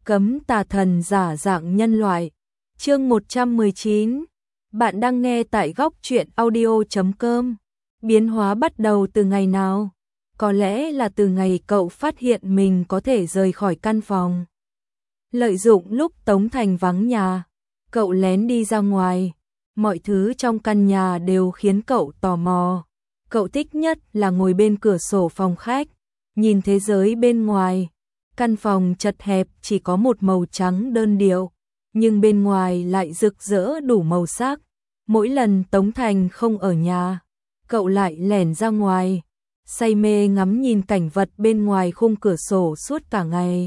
cấm tà thần giả dạng nhân loại. Chương 119. Bạn đang nghe tại góc truyện audio.com. Biến hóa bắt đầu từ ngày nào? Có lẽ là từ ngày cậu phát hiện mình có thể rời khỏi căn phòng. Lợi dụng lúc Tống Thành vắng nhà, cậu lén đi ra ngoài. Mọi thứ trong căn nhà đều khiến cậu tò mò. Cậu thích nhất là ngồi bên cửa sổ phòng khách, nhìn thế giới bên ngoài. Căn phòng chật hẹp chỉ có một màu trắng đơn điệu, nhưng bên ngoài lại rực rỡ đủ màu sắc. Mỗi lần Tống Thành không ở nhà, cậu lại lẻn ra ngoài, say mê ngắm nhìn cảnh vật bên ngoài khung cửa sổ suốt cả ngày.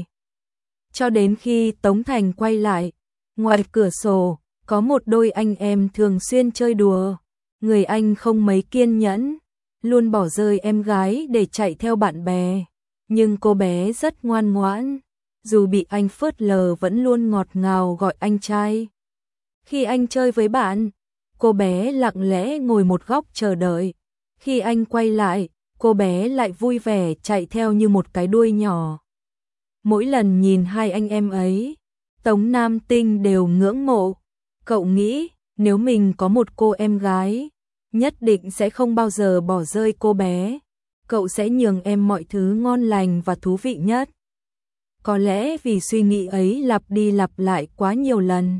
Cho đến khi Tống Thành quay lại, ngoài cửa sổ có một đôi anh em thường xuyên chơi đùa. Người anh không mấy kiên nhẫn, luôn bỏ rơi em gái để chạy theo bạn bè. Nhưng cô bé rất ngoan ngoãn, dù bị anh phớt lờ vẫn luôn ngọt ngào gọi anh trai. Khi anh chơi với bạn, cô bé lặng lẽ ngồi một góc chờ đợi. Khi anh quay lại, cô bé lại vui vẻ chạy theo như một cái đuôi nhỏ. Mỗi lần nhìn hai anh em ấy, Tống Nam Tinh đều ngưỡng mộ. Cậu nghĩ nếu mình có một cô em gái, nhất định sẽ không bao giờ bỏ rơi cô bé. Cậu sẽ nhường em mọi thứ ngon lành và thú vị nhất. Có lẽ vì suy nghĩ ấy lặp đi lặp lại quá nhiều lần.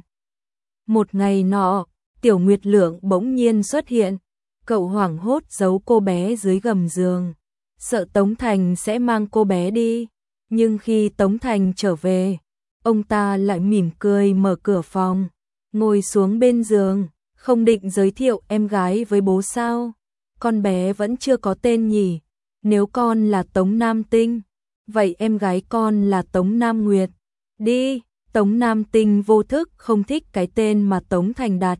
Một ngày nọ, Tiểu Nguyệt Lượng bỗng nhiên xuất hiện. Cậu hoảng hốt giấu cô bé dưới gầm giường, sợ Tống Thành sẽ mang cô bé đi. Nhưng khi Tống Thành trở về, ông ta lại mỉm cười mở cửa phòng, ngồi xuống bên giường. Không định giới thiệu em gái với bố sao? Con bé vẫn chưa có tên nhỉ? Nếu con là Tống Nam Tinh, vậy em gái con là Tống Nam Nguyệt. Đi, Tống Nam Tinh vô thức không thích cái tên mà Tống Thành đặt,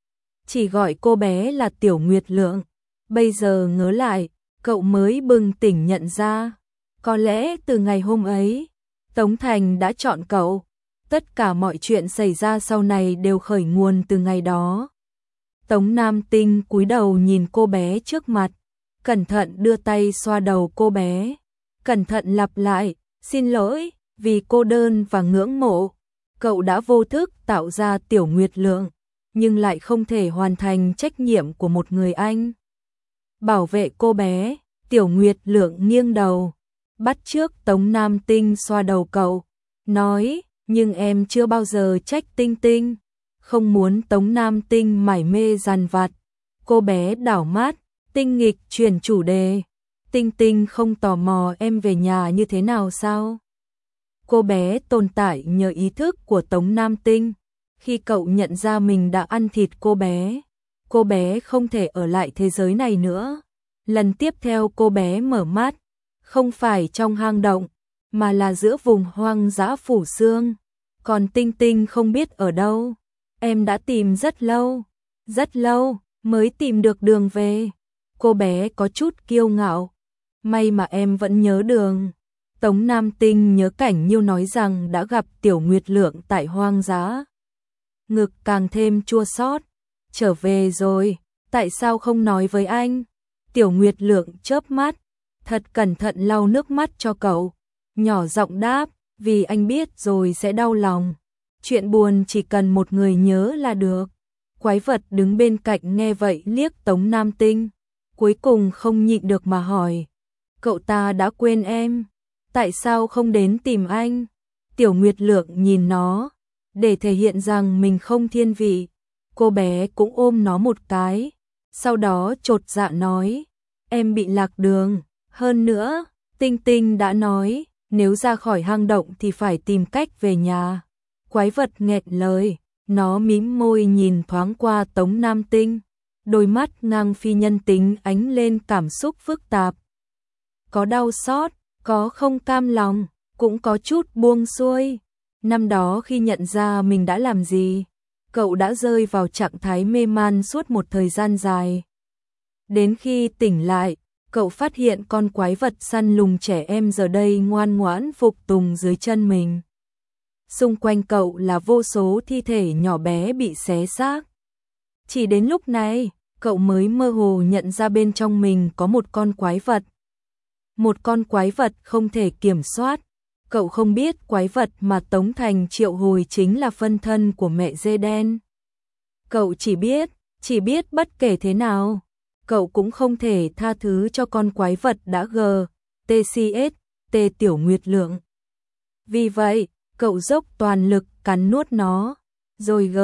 chỉ gọi cô bé là Tiểu Nguyệt Lượng. Bây giờ ngớ lại, cậu mới bừng tỉnh nhận ra, có lẽ từ ngày hôm ấy, Tống Thành đã chọn cậu. Tất cả mọi chuyện xảy ra sau này đều khởi nguồn từ ngày đó. Tống Nam Tinh cúi đầu nhìn cô bé trước mặt, cẩn thận đưa tay xoa đầu cô bé, cẩn thận lặp lại, xin lỗi, vì cô đơn và ngưỡng mộ. Cậu đã vô thức tạo ra Tiểu Nguyệt Lượng, nhưng lại không thể hoàn thành trách nhiệm của một người anh. Bảo vệ cô bé, Tiểu Nguyệt Lượng nghiêng đầu, bắt chước Tống Nam Tinh xoa đầu cậu, nói, nhưng em chưa bao giờ trách Tinh Tinh. Không muốn Tống Nam Tinh mải mê dằn vặt, cô bé đảo mắt, tinh nghịch chuyển chủ đề. Tinh Tinh không tò mò em về nhà như thế nào sao? Cô bé tồn tại nhờ ý thức của Tống Nam Tinh. Khi cậu nhận ra mình đã ăn thịt cô bé không thể ở lại thế giới này nữa. Lần tiếp theo cô bé mở mắt, không phải trong hang động, mà là giữa vùng hoang dã phủ xương. Còn Tinh Tinh không biết ở đâu. Em đã tìm rất lâu mới tìm được đường về. Cô bé có chút kiêu ngạo. May mà em vẫn nhớ đường. Tống Nam Tinh nhớ cảnh Nhiêu nói rằng đã gặp Tiểu Nguyệt Lượng tại hoang dã. Ngực càng thêm chua xót. Trở về rồi, tại sao không nói với anh? Tiểu Nguyệt Lượng chớp mắt, thật cẩn thận lau nước mắt cho cậu, nhỏ giọng đáp, vì anh biết rồi sẽ đau lòng. Chuyện buồn chỉ cần một người nhớ là được. Quái vật đứng bên cạnh nghe vậy liếc Tống Nam Tinh, cuối cùng không nhịn được mà hỏi, cậu ta đã quên em, tại sao không đến tìm anh? Tiểu Nguyệt Lượng nhìn nó, để thể hiện rằng mình không thiên vị. Cô bé cũng ôm nó một cái, sau đó chột dạ nói, em bị lạc đường. Hơn nữa, Tinh Tinh đã nói, nếu ra khỏi hang động thì phải tìm cách về nhà. Quái vật nghẹn lời, nó mím môi nhìn thoáng qua Tống Nam Tinh, đôi mắt ngang phi nhân tính ánh lên cảm xúc phức tạp. Có đau xót, có không cam lòng, cũng có chút buông xuôi. Năm đó khi nhận ra mình đã làm gì, cậu đã rơi vào trạng thái mê man suốt một thời gian dài. Đến khi tỉnh lại, cậu phát hiện con quái vật săn lùng trẻ em giờ đây ngoan ngoãn phục tùng dưới chân mình. Xung quanh cậu là vô số thi thể nhỏ bé bị xé xác. Chỉ đến lúc này, cậu mới mơ hồ nhận ra bên trong mình có một con quái vật. Một con quái vật không thể kiểm soát. Cậu không biết quái vật mà Tống Thành triệu hồi chính là phân thân của mẹ dê đen. Cậu chỉ biết bất kể thế nào, cậu cũng không thể tha thứ cho con quái vật đã TCS, Tiểu Nguyệt Lượng. Vì vậy, cậu dốc toàn lực cắn nuốt nó, rồi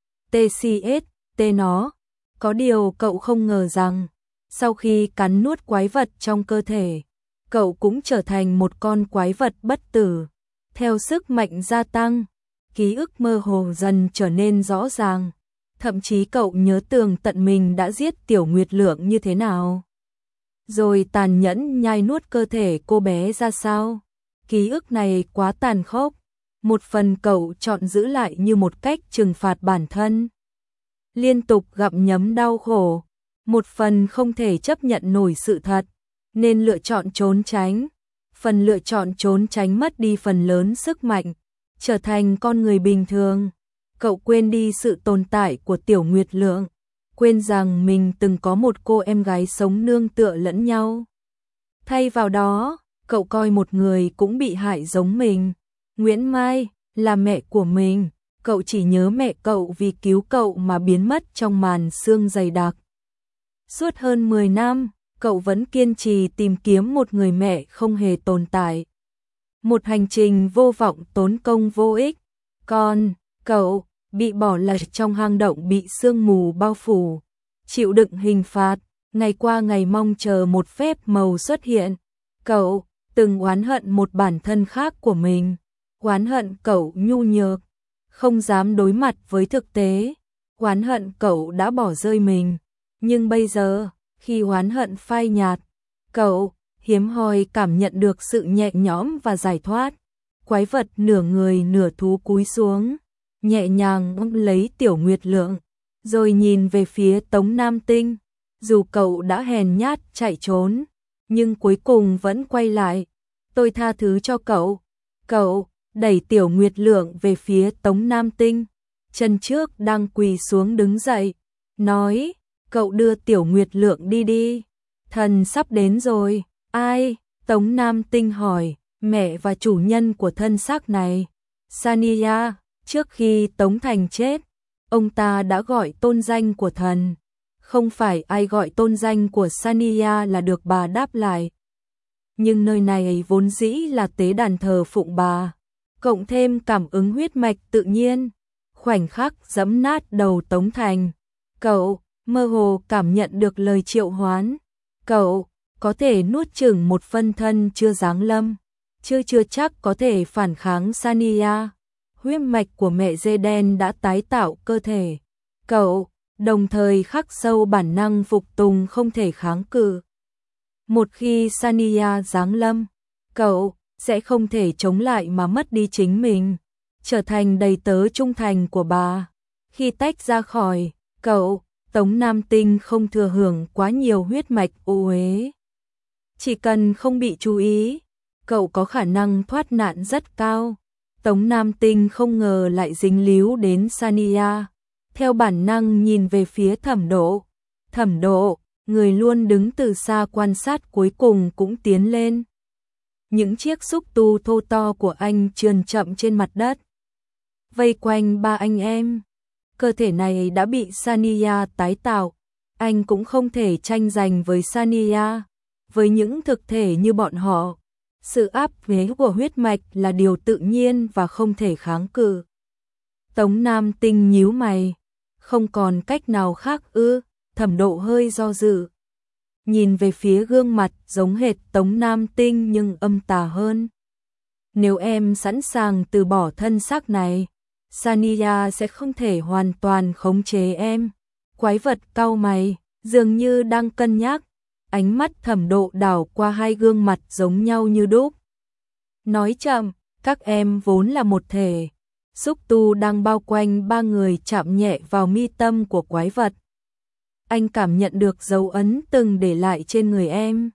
TCS, nó. Có điều cậu không ngờ rằng, sau khi cắn nuốt quái vật trong cơ thể, cậu cũng trở thành một con quái vật bất tử. Theo sức mạnh gia tăng, ký ức mơ hồ dần trở nên rõ ràng. Thậm chí cậu nhớ tường tận mình đã giết Tiểu Nguyệt Lượng như thế nào, rồi tàn nhẫn nhai nuốt cơ thể cô bé ra sao. Ký ức này quá tàn khốc, một phần cậu chọn giữ lại như một cách trừng phạt bản thân, liên tục gặm nhấm đau khổ, một phần không thể chấp nhận nổi sự thật, nên lựa chọn trốn tránh. Phần lựa chọn trốn tránh mất đi phần lớn sức mạnh, trở thành con người bình thường. Cậu quên đi sự tồn tại của Tiểu Nguyệt Lượng, quên rằng mình từng có một cô em gái sống nương tựa lẫn nhau. Thay vào đó, cậu coi một người cũng bị hại giống mình, Nguyễn Mai, là mẹ của mình. Cậu chỉ nhớ mẹ cậu vì cứu cậu mà biến mất trong màn sương dày đặc. Suốt hơn 10 năm, cậu vẫn kiên trì tìm kiếm một người mẹ không hề tồn tại. Một hành trình vô vọng tốn công vô ích. Còn cậu bị bỏ lại trong hang động bị sương mù bao phủ, chịu đựng hình phạt, ngày qua ngày mong chờ một phép màu xuất hiện. Cậu từng oán hận một bản thân khác của mình, oán hận cậu nhu nhược, không dám đối mặt với thực tế, oán hận cậu đã bỏ rơi mình. Nhưng bây giờ, khi oán hận phai nhạt, cậu hiếm hoi cảm nhận được sự nhẹ nhõm và giải thoát. Quái vật nửa người nửa thú cúi xuống, nhẹ nhàng ôm lấy Tiểu Nguyệt Lượng, rồi nhìn về phía Tống Nam Tinh. Dù cậu đã hèn nhát chạy trốn, nhưng cuối cùng vẫn quay lại. Tôi tha thứ cho cậu. Cậu đẩy Tiểu Nguyệt Lượng về phía Tống Nam Tinh, chân trước đang quỳ xuống đứng dậy, nói, cậu đưa Tiểu Nguyệt Lượng đi đi, thần sắp đến rồi. Ai? Tống Nam Tinh hỏi, mẹ và chủ nhân của thân xác này. Sania. Trước khi Tống Thành chết, ông ta đã gọi tôn danh của thần. Không phải ai gọi tôn danh của Sania là được, bà đáp lại. Nhưng nơi này vốn dĩ là tế đàn thờ phụng bà, cộng thêm cảm ứng huyết mạch tự nhiên, khoảnh khắc giẫm nát đầu Tống Thành, cậu mơ hồ cảm nhận được lời triệu hoán. Cậu có thể nuốt chửng một phân thân chưa giáng lâm, chưa chắc có thể phản kháng Sania. Huyết mạch của mẹ dê đen đã tái tạo cơ thể cậu, đồng thời khắc sâu bản năng phục tùng không thể kháng cự. Một khi Sania giáng lâm, cậu sẽ không thể chống lại mà mất đi chính mình, trở thành đầy tớ trung thành của bà. Khi tách ra khỏi cậu, Tống Nam Tinh không thừa hưởng quá nhiều huyết mạch ô uế. Chỉ cần không bị chú ý, cậu có khả năng thoát nạn rất cao. Tống Nam Tinh không ngờ lại dính líu đến Sania. Theo bản năng nhìn về phía Thẩm Độ. Thẩm Độ, người luôn đứng từ xa quan sát, cuối cùng cũng tiến lên. Những chiếc xúc tu thô to của anh trườn chậm trên mặt đất, vây quanh ba anh em. Cơ thể này đã bị Sania tái tạo, anh cũng không thể tranh giành với Sania. Với những thực thể như bọn họ, sự áp chế của huyết mạch là điều tự nhiên và không thể kháng cự. Tống Nam Tinh nhíu mày, không còn cách nào khác ư? Thẩm Độ hơi do dự, nhìn về phía gương mặt giống hệt Tống Nam Tinh nhưng âm tà hơn. Nếu em sẵn sàng từ bỏ thân xác này, Sania sẽ không thể hoàn toàn khống chế em. Quái vật cau mày, dường như đang cân nhắc. Ánh mắt Thẩm Độ đảo qua hai gương mặt giống nhau như đúc. Nói chậm, các em vốn là một thể. Xúc tu đang bao quanh ba người chạm nhẹ vào mi tâm của quái vật. Anh cảm nhận được dấu ấn từng để lại trên người em.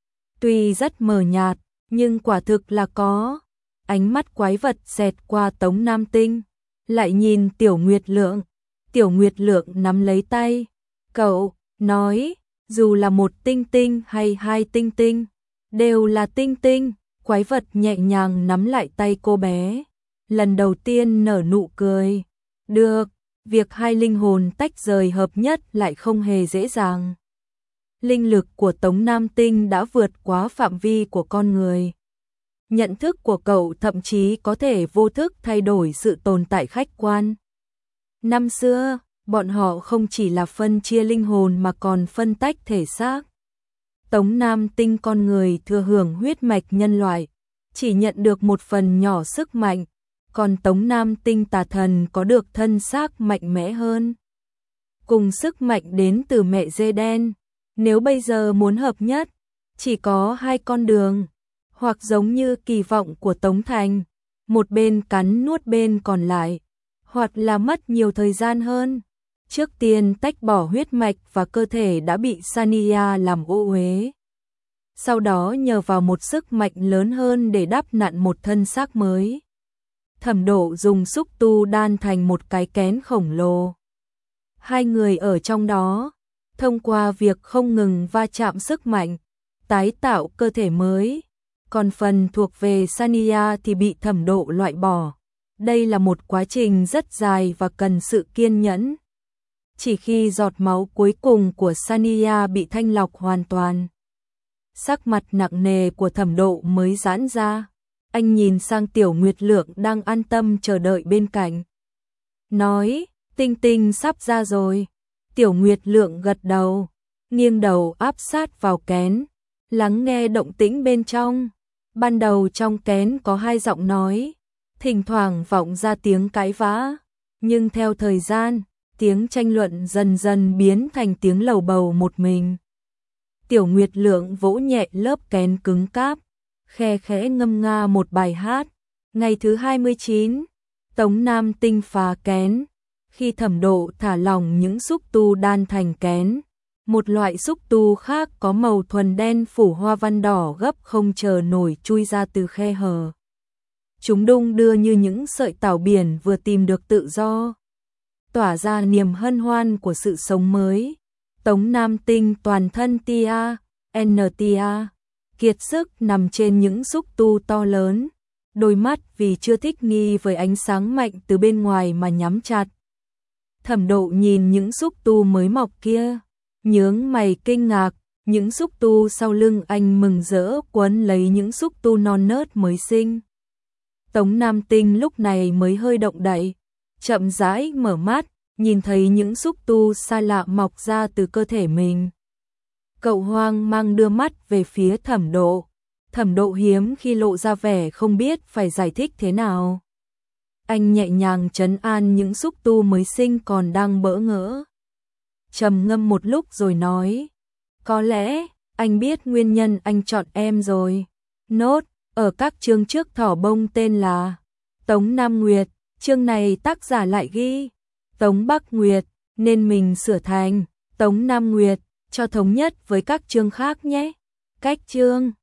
Tuy rất mờ nhạt, nhưng quả thực là có. Ánh mắt quái vật xẹt qua Tống Nam Tinh, lại nhìn Tiểu Nguyệt Lượng. Tiểu Nguyệt Lượng nắm lấy tay cậu, nói, dù là một tinh tinh hay hai tinh tinh, đều là tinh tinh. Quái vật nhẹ nhàng nắm lại tay cô bé, lần đầu tiên nở nụ cười. Được, việc hai linh hồn tách rời hợp nhất lại không hề dễ dàng. Linh lực của Tống Nam Tinh đã vượt quá phạm vi của con người. Nhận thức của cậu thậm chí có thể vô thức thay đổi sự tồn tại khách quan. Năm xưa, bọn họ không chỉ là phân chia linh hồn mà còn phân tách thể xác. Tống Nam Tinh con người thừa hưởng huyết mạch nhân loại, chỉ nhận được một phần nhỏ sức mạnh, còn Tống Nam Tinh tà thần có được thân xác mạnh mẽ hơn. Cùng sức mạnh đến từ mẹ dê đen, nếu bây giờ muốn hợp nhất, chỉ có hai con đường, hoặc giống như kỳ vọng của Tống Thành, một bên cắn nuốt bên còn lại, hoặc là mất nhiều thời gian hơn. Trước tiên tách bỏ huyết mạch và cơ thể đã bị Sania làm ô uế. Sau đó nhờ vào một sức mạnh lớn hơn để đắp nặn một thân xác mới. Thẩm Độ dùng xúc tu đan thành một cái kén khổng lồ. Hai người ở trong đó, thông qua việc không ngừng va chạm sức mạnh, tái tạo cơ thể mới. Còn phần thuộc về Sania thì bị Thẩm Độ loại bỏ. Đây là một quá trình rất dài và cần sự kiên nhẫn. Chỉ khi giọt máu cuối cùng của Sania bị thanh lọc hoàn toàn, sắc mặt nặng nề của Thẩm Độ mới giãn ra. Anh nhìn sang Tiểu Nguyệt Lượng đang an tâm chờ đợi bên cạnh. Nói, Tinh Tinh sắp ra rồi. Tiểu Nguyệt Lượng gật đầu, nghiêng đầu áp sát vào kén, lắng nghe động tĩnh bên trong. Ban đầu trong kén có hai giọng nói, thỉnh thoảng vọng ra tiếng cãi vã, nhưng theo thời gian, tiếng tranh luận dần dần biến thành tiếng lầu bầu một mình. Tiểu Nguyệt Lượng vỗ nhẹ lớp kén cứng cáp, khe khẽ ngâm nga một bài hát. Ngày thứ 29, Tống Nam Tinh phá kén. Khi Thẩm Độ thả lỏng những xúc tu đan thành kén, một loại xúc tu khác có màu thuần đen phủ hoa văn đỏ gấp không chờ nổi chui ra từ khe hở. Chúng đung đưa như những sợi tảo biển vừa tìm được tự do, tỏa ra niềm hân hoan của sự sống mới. Tống Nam Tinh toàn thân tia, kiệt sức nằm trên những xúc tu to lớn, đôi mắt vì chưa thích nghi với ánh sáng mạnh từ bên ngoài mà nhắm chặt. Thẩm Độ nhìn những xúc tu mới mọc kia, nhướng mày kinh ngạc, những xúc tu sau lưng anh mừng rỡ quấn lấy những xúc tu non nớt mới sinh. Tống Nam Tinh lúc này mới hơi động đậy, chậm rãi mở mắt, nhìn thấy những xúc tu xa lạ mọc ra từ cơ thể mình. Cậu hoang mang đưa mắt về phía Thẩm Độ. Thẩm Độ hiếm khi lộ ra vẻ không biết phải giải thích thế nào. Anh nhẹ nhàng trấn an những xúc tu mới sinh còn đang bỡ ngỡ. Trầm ngâm một lúc rồi nói, có lẽ anh biết nguyên nhân anh chọn em rồi. Nốt, ở các chương trước thỏ bông tên là Tống Nam Nguyệt, chương này tác giả lại ghi Tống Bắc Nguyệt, nên mình sửa thành Tống Nam Nguyệt, cho thống nhất với các chương khác nhé. Cách chương